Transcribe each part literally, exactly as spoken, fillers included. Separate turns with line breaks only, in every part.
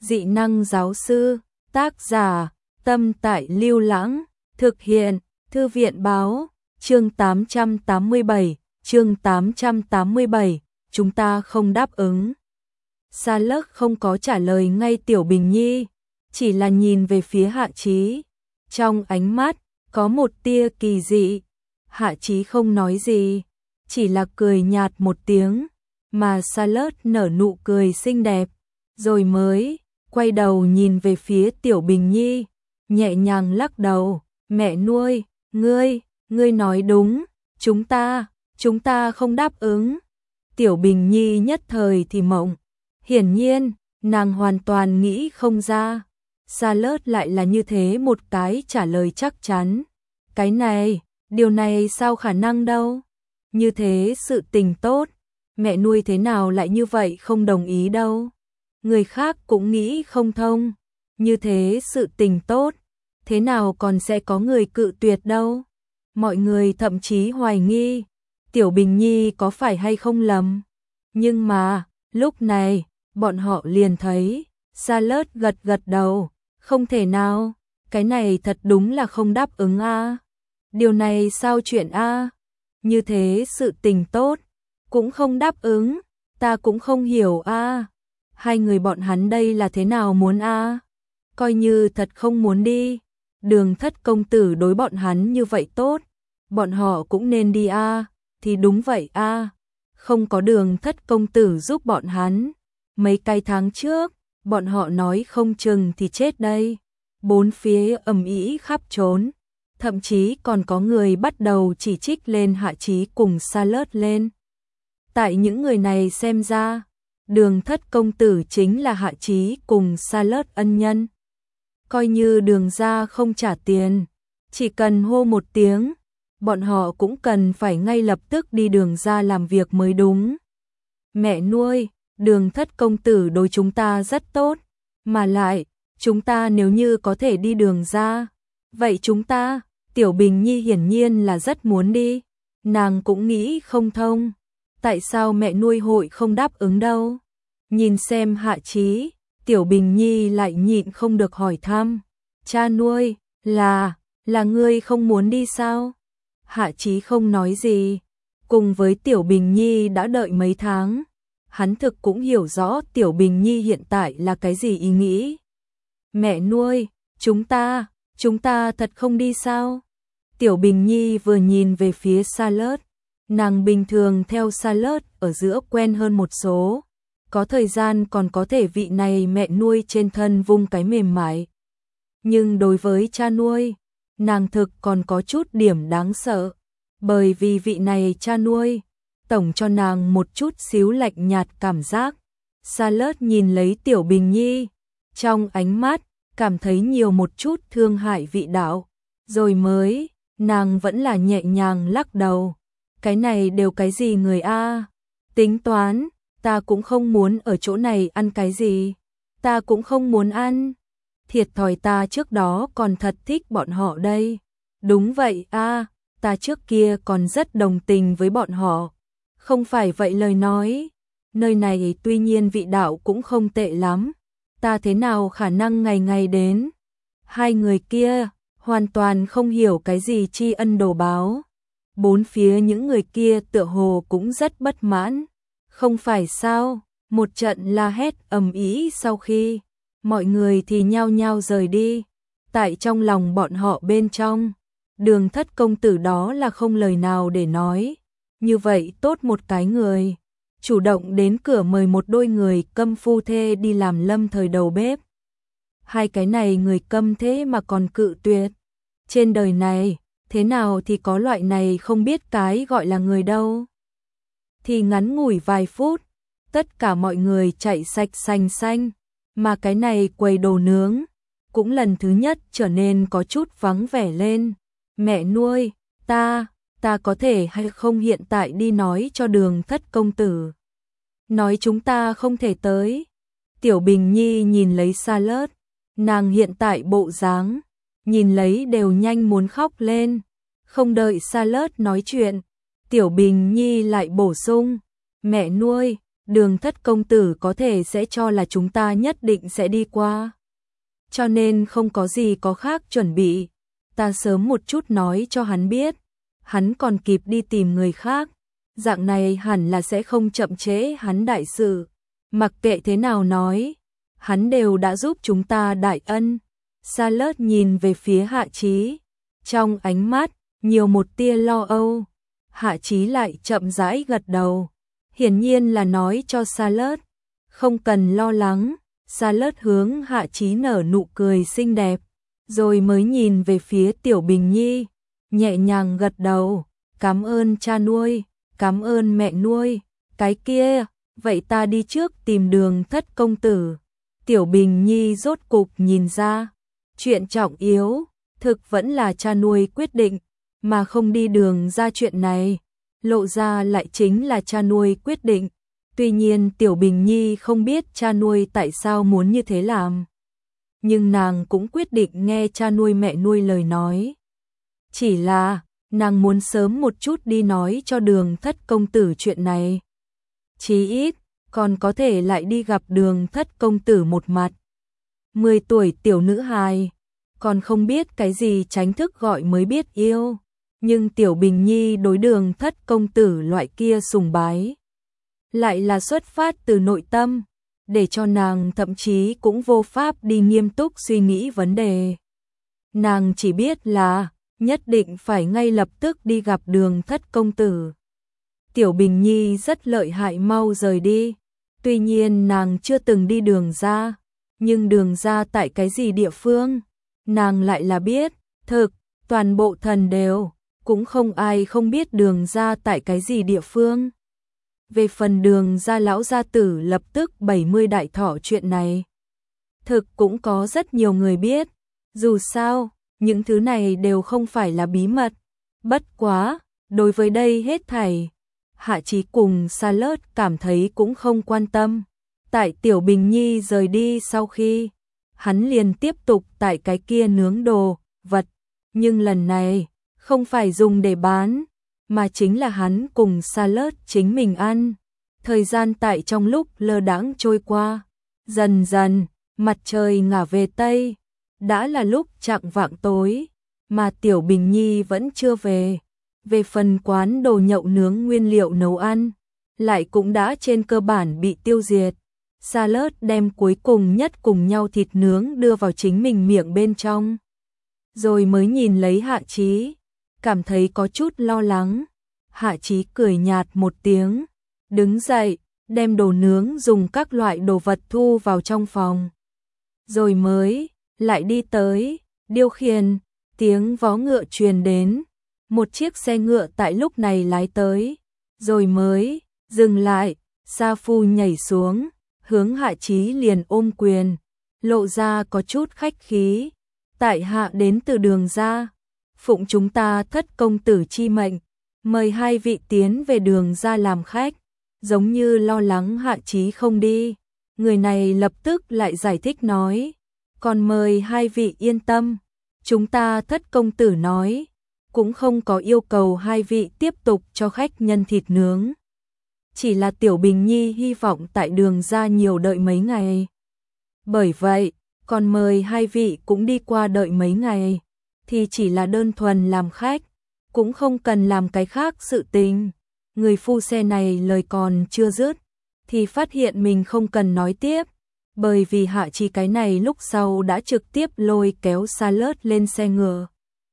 Dị năng giáo sư, tác giả, Tâm Tại Lưu Lãng, thực hiện, Thư viện báo, chương tám trăm tám mươi bảy, chương tám trăm tám mươi bảy, chúng ta không đáp ứng. Sa Lớt không có trả lời ngay Tiểu Bình Nhi, chỉ là nhìn về phía Hạ Chí. Trong ánh mắt, có một tia kỳ dị. Hạ Chí không nói gì, chỉ là cười nhạt một tiếng, mà Sa Lớt nở nụ cười xinh đẹp, rồi mới quay đầu nhìn về phía Tiểu Bình Nhi, nhẹ nhàng lắc đầu, mẹ nuôi, ngươi, ngươi nói đúng, chúng ta, chúng ta không đáp ứng. Tiểu Bình Nhi nhất thời thì mộng, hiển nhiên, nàng hoàn toàn nghĩ không ra. Sa Lớt lại là như thế một cái trả lời chắc chắn. Cái này, điều này sao khả năng đâu? Như thế sự tình tốt, mẹ nuôi thế nào lại như vậy không đồng ý đâu? Người khác cũng nghĩ không thông, như thế sự tình tốt, thế nào còn sẽ có người cự tuyệt đâu? Mọi người thậm chí hoài nghi, Tiểu Bình Nhi có phải hay không lầm? Nhưng mà, lúc này, bọn họ liền thấy, Sa Lớt gật gật đầu, không thể nào, cái này thật đúng là không đáp ứng a. Điều này sao chuyện a? Như thế sự tình tốt, cũng không đáp ứng, ta cũng không hiểu a. Hai người bọn hắn đây là thế nào muốn a? Coi như thật không muốn đi, Đường Thất công tử đối bọn hắn như vậy tốt, bọn họ cũng nên đi a, thì đúng vậy a. Không có Đường Thất công tử giúp bọn hắn, mấy cái tháng trước, bọn họ nói không chừng thì chết đây. Bốn phía ầm ĩ khắp trốn, thậm chí còn có người bắt đầu chỉ trích lên Hạ Chí cùng Sa Lớt lên. Tại những người này xem ra, Đường Thất công tử chính là Hạ Chí cùng Sa Lớt ân nhân. Coi như Đường gia không trả tiền, chỉ cần hô một tiếng, bọn họ cũng cần phải ngay lập tức đi Đường gia làm việc mới đúng. Mẹ nuôi, Đường Thất công tử đối chúng ta rất tốt, mà lại, chúng ta nếu như có thể đi Đường gia, vậy chúng ta, Tiểu Bình Nhi hiển nhiên là rất muốn đi, nàng cũng nghĩ không thông, tại sao mẹ nuôi hội không đáp ứng đâu. Nhìn xem Hạ Chí, Tiểu Bình Nhi lại nhịn không được hỏi thăm, cha nuôi, là, là ngươi không muốn đi sao? Hạ Chí không nói gì, cùng với Tiểu Bình Nhi đã đợi mấy tháng, hắn thực cũng hiểu rõ Tiểu Bình Nhi hiện tại là cái gì ý nghĩ. Mẹ nuôi, chúng ta, chúng ta thật không đi sao? Tiểu Bình Nhi vừa nhìn về phía Sa Lớt, nàng bình thường theo Sa Lớt ở giữa quen hơn một số, có thời gian còn có thể vị này mẹ nuôi trên thân vung cái mềm mại. Nhưng đối với cha nuôi, nàng thực còn có chút điểm đáng sợ, bởi vì vị này cha nuôi, tổng cho nàng một chút xíu lạnh nhạt cảm giác. Sa Lớt nhìn lấy Tiểu Bình Nhi, trong ánh mắt, cảm thấy nhiều một chút thương hại vị đạo, rồi mới, nàng vẫn là nhẹ nhàng lắc đầu. Cái này đều cái gì người a? Tính toán, ta cũng không muốn ở chỗ này ăn cái gì, ta cũng không muốn ăn. Thiệt thòi ta trước đó còn thật thích bọn họ đây. Đúng vậy a, ta trước kia còn rất đồng tình với bọn họ. Không phải vậy lời nói, nơi này tuy nhiên vị đạo cũng không tệ lắm, ta thế nào khả năng ngày ngày đến. Hai người kia hoàn toàn không hiểu cái gì tri ân đồ báo. Bốn phía những người kia tựa hồ cũng rất bất mãn. Không phải sao, một trận la hét ầm ĩ sau khi, mọi người thì nhao nhao rời đi. Tại trong lòng bọn họ bên trong, Đường Thất công tử đó là không lời nào để nói. Như vậy tốt một cái người, chủ động đến cửa mời một đôi người câm phu thê đi làm lâm thời đầu bếp. Hai cái này người câm thế mà còn cự tuyệt. Trên đời này, thế nào thì có loại này không biết cái gọi là người đâu. Thì ngắn ngủi vài phút, tất cả mọi người chạy sạch xanh xanh, mà cái này quầy đồ nướng, cũng lần thứ nhất trở nên có chút vắng vẻ lên. Mẹ nuôi, ta, ta có thể hay không hiện tại đi nói cho Đường Thất công tử. Nói chúng ta không thể tới. Tiểu Bình Nhi nhìn lấy Sa Lớt, nàng hiện tại bộ dáng, nhìn lấy đều nhanh muốn khóc lên. Không đợi Sa Lớt nói chuyện, Tiểu Bình Nhi lại bổ sung, mẹ nuôi, Đường Thất công tử có thể sẽ cho là chúng ta nhất định sẽ đi qua. Cho nên không có gì có khác chuẩn bị. Ta sớm một chút nói cho hắn biết, hắn còn kịp đi tìm người khác. Dạng này hẳn là sẽ không chậm trễ hắn đại sự. Mặc kệ thế nào nói, hắn đều đã giúp chúng ta đại ân. Charlotte nhìn về phía Hạ Chí, trong ánh mắt nhiều một tia lo âu. Hạ Chí lại chậm rãi gật đầu, hiển nhiên là nói cho Charlotte không cần lo lắng. Charlotte hướng Hạ Chí nở nụ cười xinh đẹp, rồi mới nhìn về phía Tiểu Bình Nhi, nhẹ nhàng gật đầu, cảm ơn cha nuôi, cảm ơn mẹ nuôi, cái kia, vậy ta đi trước tìm Đường Thất công tử. Tiểu Bình Nhi rốt cục nhìn ra, chuyện trọng yếu, thực vẫn là cha nuôi quyết định, mà không đi Đường ra chuyện này, lộ ra lại chính là cha nuôi quyết định. Tuy nhiên Tiểu Bình Nhi không biết cha nuôi tại sao muốn như thế làm, nhưng nàng cũng quyết định nghe cha nuôi mẹ nuôi lời nói. Chỉ là, nàng muốn sớm một chút đi nói cho Đường Thất công tử chuyện này. Chí ít, còn có thể lại đi gặp Đường Thất công tử một mặt. Mười tuổi tiểu nữ hài, còn không biết cái gì tránh thức gọi mới biết yêu. Nhưng Tiểu Bình Nhi đối Đường Thất công tử loại kia sùng bái, lại là xuất phát từ nội tâm, để cho nàng thậm chí cũng vô pháp đi nghiêm túc suy nghĩ vấn đề. Nàng chỉ biết là nhất định phải ngay lập tức đi gặp Đường Thất công tử. Tiểu Bình Nhi rất lợi hại mau rời đi, tuy nhiên nàng chưa từng đi Đường ra, nhưng Đường ra tại cái gì địa phương, nàng lại là biết, thực, toàn bộ thần đều, cũng không ai không biết Đường ra tại cái gì địa phương. Về phần Đường ra lão gia tử lập tức bảy mươi đại thọ chuyện này, thực cũng có rất nhiều người biết, dù sao, những thứ này đều không phải là bí mật. Bất quá, đối với đây hết thảy, Hạ Chí cùng Charlotte cảm thấy cũng không quan tâm. Tại Tiểu Bình Nhi rời đi sau khi, hắn liền tiếp tục tại cái kia nướng đồ vật, nhưng lần này không phải dùng để bán, mà chính là hắn cùng Charlotte chính mình ăn. Thời gian tại trong lúc lơ đãng trôi qua, dần dần, mặt trời ngả về Tây, đã là lúc chạng vạng tối, mà Tiểu Bình Nhi vẫn chưa về. Về phần quán đồ nhậu nướng nguyên liệu nấu ăn, lại cũng đã trên cơ bản bị tiêu diệt. Charlotte đem cuối cùng nhất cùng nhau thịt nướng đưa vào chính mình miệng bên trong, rồi mới nhìn lấy Hạ Chí, cảm thấy có chút lo lắng. Hạ Chí cười nhạt một tiếng, đứng dậy, đem đồ nướng dùng các loại đồ vật thu vào trong phòng, rồi mới lại đi tới điều khiển. Tiếng vó ngựa truyền đến, một chiếc xe ngựa tại lúc này lái tới, rồi mới dừng lại. Sa Phu nhảy xuống, hướng Hạ Chí liền ôm quyền, lộ ra có chút khách khí. Tại hạ đến từ Đường ra, phụng chúng ta Thất công tử chi mệnh, mời hai vị tiến về Đường ra làm khách. Giống như lo lắng Hạ Chí không đi, người này lập tức lại giải thích nói, còn mời hai vị yên tâm, chúng ta Thất công tử nói, cũng không có yêu cầu hai vị tiếp tục cho khách nhân thịt nướng. Chỉ là Tiểu Bình Nhi hy vọng tại Đường ra nhiều đợi mấy ngày. Bởi vậy, còn mời hai vị cũng đi qua đợi mấy ngày, thì chỉ là đơn thuần làm khách, cũng không cần làm cái khác sự tình. Người phu xe này lời còn chưa dứt, thì phát hiện mình không cần nói tiếp, bởi vì Hạ Chí cái này lúc sau đã trực tiếp lôi kéo Charlotte lên xe ngựa.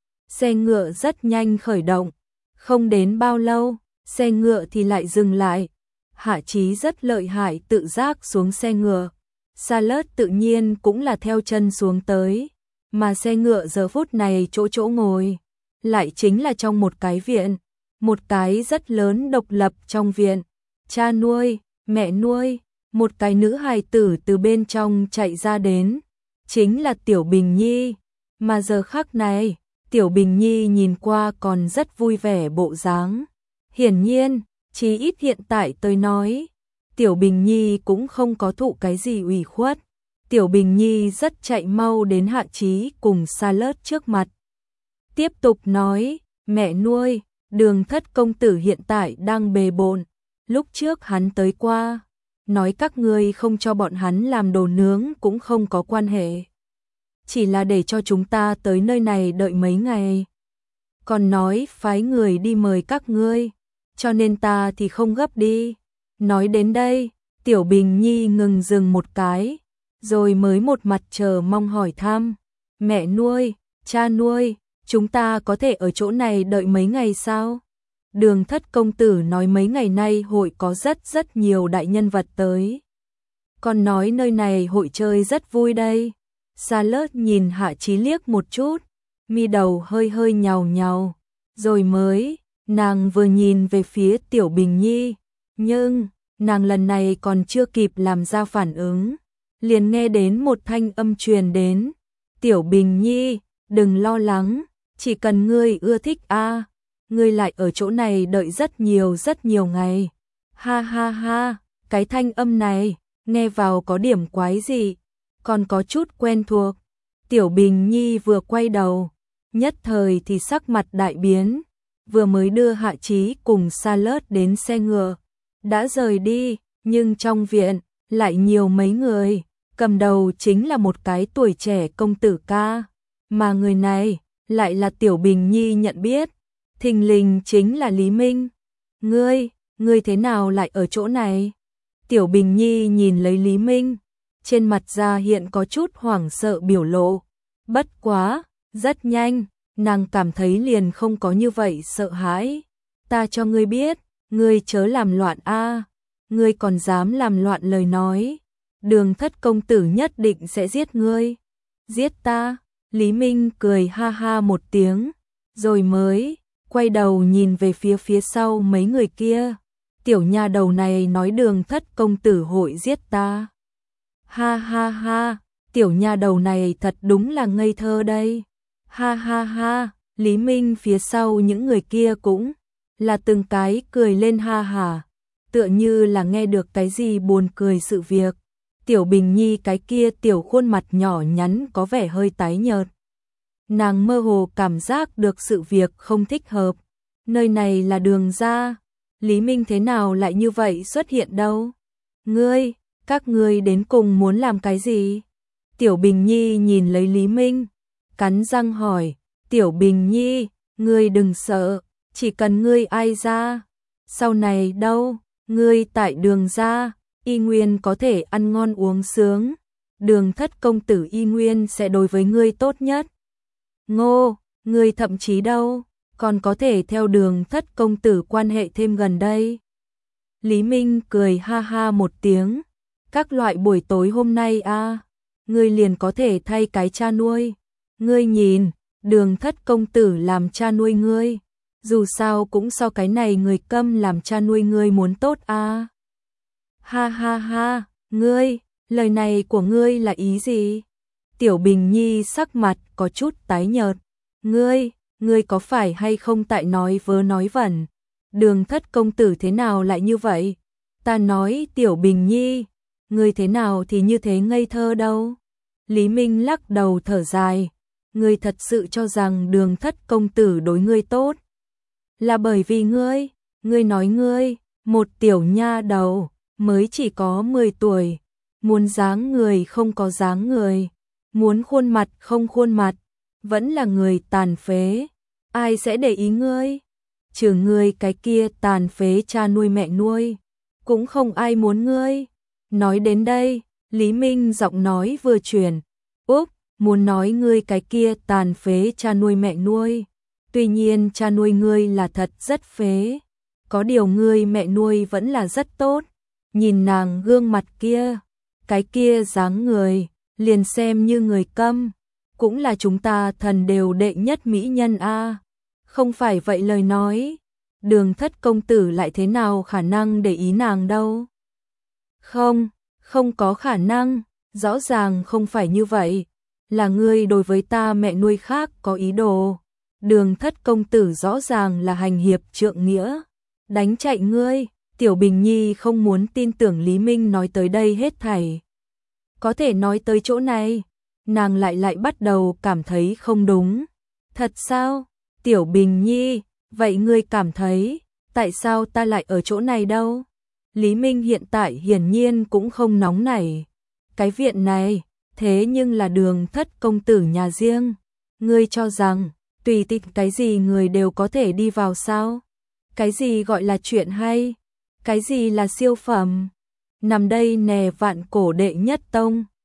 Xe ngựa rất nhanh khởi động, không đến bao lâu, xe ngựa thì lại dừng lại. Hạ Chí rất lợi hại tự giác xuống xe ngựa, Charlotte tự nhiên cũng là theo chân xuống tới, mà xe ngựa giờ phút này chỗ chỗ ngồi, lại chính là trong một cái viện, một cái rất lớn độc lập trong viện. Cha nuôi, mẹ nuôi, một cái nữ hài tử từ bên trong chạy ra đến, chính là Tiểu Bình Nhi, mà giờ khắc này, Tiểu Bình Nhi nhìn qua còn rất vui vẻ bộ dáng. Hiển nhiên, chí ít hiện tại tôi nói, Tiểu Bình Nhi cũng không có thụ cái gì ủy khuất. Tiểu Bình Nhi rất chạy mau đến Hạ Chí cùng Charlotte trước mặt. Tiếp tục nói, mẹ nuôi, Đường Thất công tử hiện tại đang bề bộn, lúc trước hắn tới qua, nói các ngươi không cho bọn hắn làm đồ nướng cũng không có quan hệ. Chỉ là để cho chúng ta tới nơi này đợi mấy ngày. Còn nói phái người đi mời các ngươi, cho nên ta thì không gấp đi. Nói đến đây, Tiểu Bình Nhi ngừng dừng một cái, rồi mới một mặt chờ mong hỏi thăm. Mẹ nuôi, cha nuôi, chúng ta có thể ở chỗ này đợi mấy ngày sao? Đường Thất công tử nói mấy ngày nay hội có rất rất nhiều đại nhân vật tới. Còn nói nơi này hội chơi rất vui đây. Charlotte nhìn Hạ Chí liếc một chút, mi đầu hơi hơi nhàu nhàu, rồi mới, nàng vừa nhìn về phía Tiểu Bình Nhi, nhưng nàng lần này còn chưa kịp làm ra phản ứng, liền nghe đến một thanh âm truyền đến. Tiểu Bình Nhi, đừng lo lắng, chỉ cần ngươi ưa thích a, ngươi lại ở chỗ này đợi rất nhiều rất nhiều ngày. Ha ha ha, cái thanh âm này, nghe vào có điểm quái gì, còn có chút quen thuộc. Tiểu Bình Nhi vừa quay đầu, nhất thời thì sắc mặt đại biến, vừa mới đưa Hạ Chí cùng Charlotte đến xe ngựa, đã rời đi, nhưng trong viện lại nhiều mấy người, cầm đầu chính là một cái tuổi trẻ công tử ca, mà người này lại là Tiểu Bình Nhi nhận biết, thình lình chính là Lý Minh. Ngươi, ngươi thế nào lại ở chỗ này? Tiểu Bình Nhi nhìn lấy Lý Minh, trên mặt ra hiện có chút hoảng sợ biểu lộ. Bất quá, rất nhanh, nàng cảm thấy liền không có như vậy sợ hãi. Ta cho ngươi biết, ngươi chớ làm loạn a, ngươi còn dám làm loạn lời nói, Đường Thất công tử nhất định sẽ giết ngươi. Giết ta? Lý Minh cười ha ha một tiếng, rồi mới quay đầu nhìn về phía phía sau mấy người kia. Tiểu nha đầu này nói Đường Thất công tử hội giết ta. Ha ha ha, tiểu nha đầu này thật đúng là ngây thơ đây. Ha ha ha, Lý Minh phía sau những người kia cũng là từng cái cười lên ha hả, tựa như là nghe được cái gì buồn cười sự việc. Tiểu Bình Nhi cái kia tiểu khuôn mặt nhỏ nhắn có vẻ hơi tái nhợt. Nàng mơ hồ cảm giác được sự việc không thích hợp. Nơi này là Đường gia, Lý Minh thế nào lại như vậy xuất hiện đâu? Ngươi, các ngươi đến cùng muốn làm cái gì? Tiểu Bình Nhi nhìn lấy Lý Minh, cắn răng hỏi. Tiểu Bình Nhi, ngươi đừng sợ, chỉ cần ngươi ai ra, sau này đâu, ngươi tại Đường gia y nguyên có thể ăn ngon uống sướng, Đường Thất công tử y nguyên sẽ đối với ngươi tốt nhất. Ngô, ngươi thậm chí đâu, còn có thể theo Đường Thất công tử quan hệ thêm gần đây. Lý Minh cười ha ha một tiếng, các loại buổi tối hôm nay a, ngươi liền có thể thay cái cha nuôi. Ngươi nhìn, Đường Thất công tử làm cha nuôi ngươi, dù sao cũng so cái này người câm làm cha nuôi ngươi muốn tốt a. Ha ha ha, ngươi, lời này của ngươi là ý gì? Tiểu Bình Nhi sắc mặt có chút tái nhợt. Ngươi, ngươi có phải hay không tại nói vớ nói vẩn? Đường Thất công tử thế nào lại như vậy? Ta nói Tiểu Bình Nhi, ngươi thế nào thì như thế ngây thơ đâu? Lý Minh lắc đầu thở dài. Ngươi thật sự cho rằng Đường Thất công tử đối ngươi tốt là bởi vì ngươi, ngươi nói ngươi, một tiểu nha đầu, mới chỉ có mười tuổi, muốn dáng người không có dáng người, muốn khuôn mặt không khuôn mặt, vẫn là người tàn phế, ai sẽ để ý ngươi? Trừ ngươi cái kia tàn phế cha nuôi mẹ nuôi, cũng không ai muốn ngươi. Nói đến đây, Lý Minh giọng nói vừa chuyển, úp, muốn nói ngươi cái kia tàn phế cha nuôi mẹ nuôi, tuy nhiên cha nuôi ngươi là thật rất phế, có điều ngươi mẹ nuôi vẫn là rất tốt. Nhìn nàng gương mặt kia, cái kia dáng người, liền xem như người câm, cũng là chúng ta thần đều đệ nhất mỹ nhân a. Không phải vậy lời nói, Đường Thất công tử lại thế nào khả năng để ý nàng đâu? Không, không có khả năng, rõ ràng không phải như vậy, là ngươi đối với ta mẹ nuôi khác có ý đồ. Đường Thất công tử rõ ràng là hành hiệp trượng nghĩa, đánh chạy ngươi. Tiểu Bình Nhi không muốn tin tưởng Lý Minh nói tới đây hết thảy. Có thể nói tới chỗ này, nàng lại lại bắt đầu cảm thấy không đúng. Thật sao? Tiểu Bình Nhi, vậy ngươi cảm thấy, tại sao ta lại ở chỗ này đâu? Lý Minh hiện tại hiển nhiên cũng không nóng nảy. Cái viện này, thế nhưng là Đường Thất công tử nhà riêng. Ngươi cho rằng, tùy tiện cái gì người đều có thể đi vào sao? Cái gì gọi là chuyện hay? Cái gì là siêu phẩm? Nằm đây nè vạn cổ đệ nhất tông.